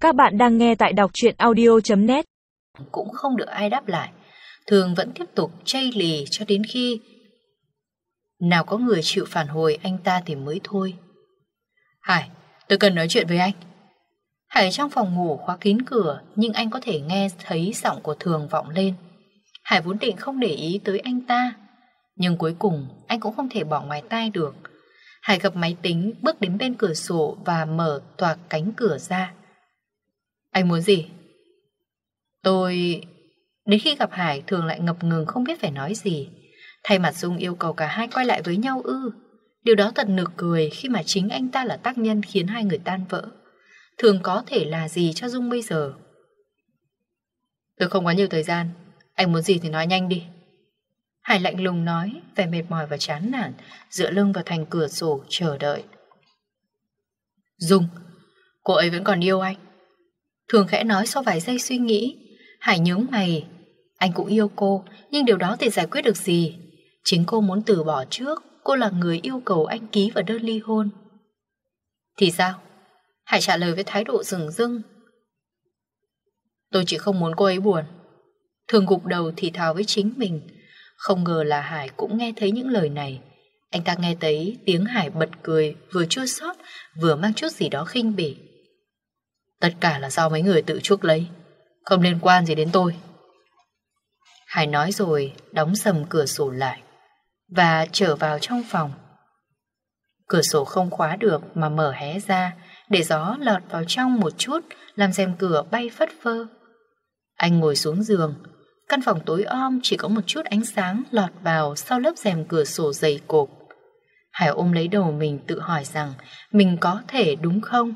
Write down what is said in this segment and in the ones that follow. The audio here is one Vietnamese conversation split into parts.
Các bạn đang nghe tại đọc truyện audio.net. Cũng không được ai đáp lại. Thường vẫn tiếp tục chây lì cho đến khi nào có người chịu phản hồi anh ta thì mới thôi. Hải, tôi cần nói chuyện với anh. Hải trong phòng ngủ khóa kín cửa, nhưng anh có thể nghe thấy giọng của Thường vọng lên. Hải vốn định không để ý tới anh ta, nhưng cuối cùng anh cũng không thể bỏ ngoài tai được. Hải gập máy tính, bước đến bên cửa sổ và mở toạc cánh cửa ra. Anh muốn gì? Đến khi gặp Hải, Thường lại ngập ngừng không biết phải nói gì. Thay mặt Dung yêu cầu cả hai quay lại với nhau ư? Điều đó thật nực cười khi mà chính anh ta là tác nhân khiến hai người tan vỡ. Thường có thể là gì cho Dung bây giờ? Tôi không có nhiều thời gian. Anh muốn gì thì nói nhanh đi. Hải lạnh lùng nói, vẻ mệt mỏi và chán nản, dựa lưng vào thành cửa sổ chờ đợi. Dung, cô ấy vẫn còn yêu anh. Thường khẽ nói sau vài giây suy nghĩ. Hải nhướng mày. Anh cũng yêu cô, nhưng điều đó thì giải quyết được gì? Chính cô muốn từ bỏ trước. Cô là người yêu cầu anh ký vào đơn ly hôn. Thì sao? Hải trả lời với thái độ dửng dưng. Tôi chỉ không muốn cô ấy buồn. Thường gục đầu thì thào với chính mình. Không ngờ là Hải cũng nghe thấy những lời này. Anh ta nghe thấy tiếng Hải bật cười, vừa chua xót vừa mang chút gì đó khinh bỉ. Tất cả là do mấy người tự chuốc lấy, không liên quan gì đến tôi. Hải nói rồi đóng sầm cửa sổ lại và trở vào trong phòng. Cửa sổ không khóa được mà mở hé ra, để gió lọt vào trong một chút, làm rèm cửa bay phất phơ. Anh ngồi xuống giường. Căn phòng tối om, chỉ có một chút ánh sáng lọt vào sau lớp rèm cửa sổ dày cộp. Hải ôm lấy đầu mình tự hỏi rằng mình có thể đúng không?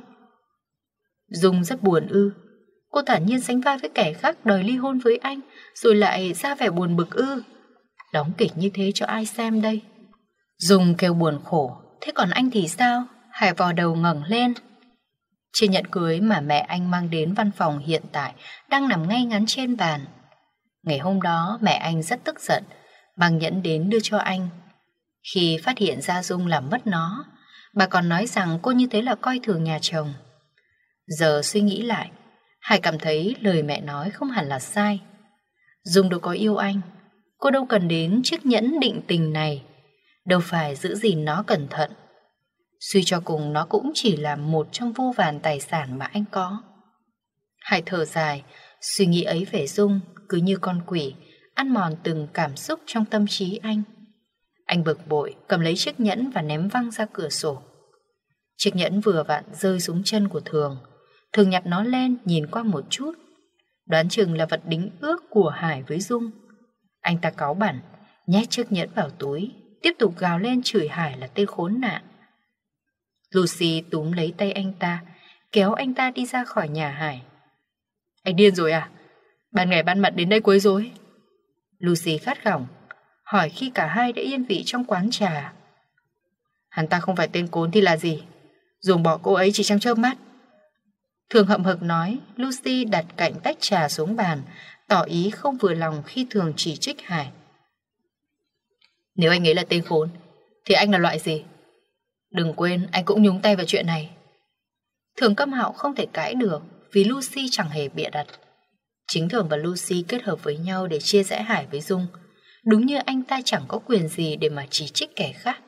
Dung rất buồn ư? Cô thản nhiên sánh vai với kẻ khác đòi ly hôn với anh, rồi lại ra vẻ buồn bực ư? Đóng kịch như thế cho ai xem đây? Dung kêu buồn khổ. Thế còn anh thì sao? Hải vò đầu ngẩng lên. Trên nhẫn cưới mà mẹ anh mang đến văn phòng hiện tại đang nằm ngay ngắn trên bàn. Ngày hôm đó mẹ anh rất tức giận, mang nhẫn đến đưa cho anh. Khi phát hiện ra Dung làm mất nó, bà còn nói rằng cô như thế là coi thường nhà chồng. Giờ suy nghĩ lại, Hải cảm thấy lời mẹ nói không hẳn là sai. Dung đâu có yêu anh, cô đâu cần đến chiếc nhẫn định tình này, đâu phải giữ gìn nó cẩn thận. Suy cho cùng nó cũng chỉ là một trong vô vàn tài sản mà anh có. Hải thở dài, suy nghĩ ấy về Dung cứ như con quỷ, ăn mòn từng cảm xúc trong tâm trí anh. Anh bực bội, cầm lấy chiếc nhẫn và ném văng ra cửa sổ. Chiếc nhẫn vừa vặn rơi xuống chân của Thường. Thường nhặt nó lên, nhìn qua một chút. Đoán chừng là vật đính ước của Hải với Dung. Anh ta cáu bẳn, nhét chiếc nhẫn vào túi, tiếp tục gào lên chửi Hải là tên khốn nạn. Lucy túm lấy tay anh ta, kéo anh ta đi ra khỏi nhà Hải. Anh điên rồi à? Ban ngày ban mặt đến đây quấy rối. Lucy gắt gỏng, hỏi khi cả hai đã yên vị trong quán trà. Hắn ta không phải tên cốn thì là gì? Dùng bỏ cô ấy chỉ trong chớp mắt. Thường hậm hực nói. Lucy đặt cạnh tách trà xuống bàn, tỏ ý không vừa lòng khi Thường chỉ trích Hải. Nếu anh ấy là tên khốn thì anh là loại gì? Đừng quên anh cũng nhúng tay vào chuyện này. Thường câm họng không thể cãi được, vì Lucy chẳng hề bịa đặt. Chính Thường và Lucy kết hợp với nhau để chia rẽ Hải với Dung. Đúng như anh ta chẳng có quyền gì để mà chỉ trích kẻ khác.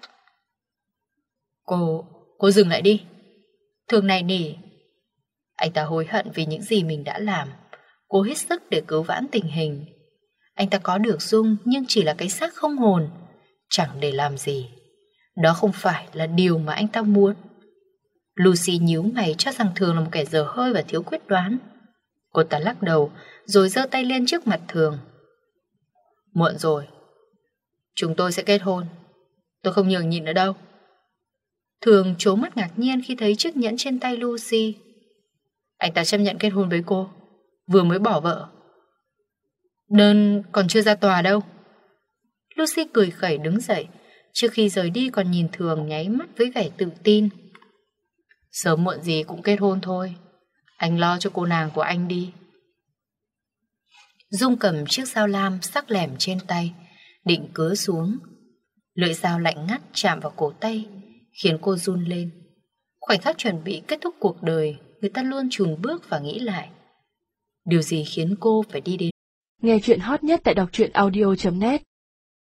Cô dừng lại đi. Thường này nỉ. Anh ta hối hận vì những gì mình đã làm, cố hết sức để cứu vãn tình hình. Anh ta có được Dung nhưng chỉ là cái xác không hồn, chẳng để làm gì. Đó không phải là điều mà anh ta muốn. Lucy nhíu mày cho rằng Thường là một kẻ dở hơi và thiếu quyết đoán. Cô ta lắc đầu rồi giơ tay lên trước mặt Thường. Muộn rồi. Chúng tôi sẽ kết hôn. Tôi không nhường nhịn nữa đâu. Thường trố mắt ngạc nhiên khi thấy chiếc nhẫn trên tay Lucy. Anh ta chấp nhận kết hôn với cô, vừa mới bỏ vợ. Đơn còn chưa ra tòa đâu. Lucy cười khẩy đứng dậy, trước khi rời đi còn nhìn Thường nháy mắt với vẻ tự tin. Sớm muộn gì cũng kết hôn thôi. Anh lo cho cô nàng của anh đi. Dung cầm chiếc dao lam sắc lẻm trên tay, định cứa xuống. Lưỡi dao lạnh ngắt chạm vào cổ tay, khiến cô run lên. Khoảnh khắc chuẩn bị kết thúc cuộc đời, người ta luôn chùn bước và nghĩ lại. Điều gì khiến cô phải đi đến? Nghe chuyện hot nhất tại đọc truyện audio.net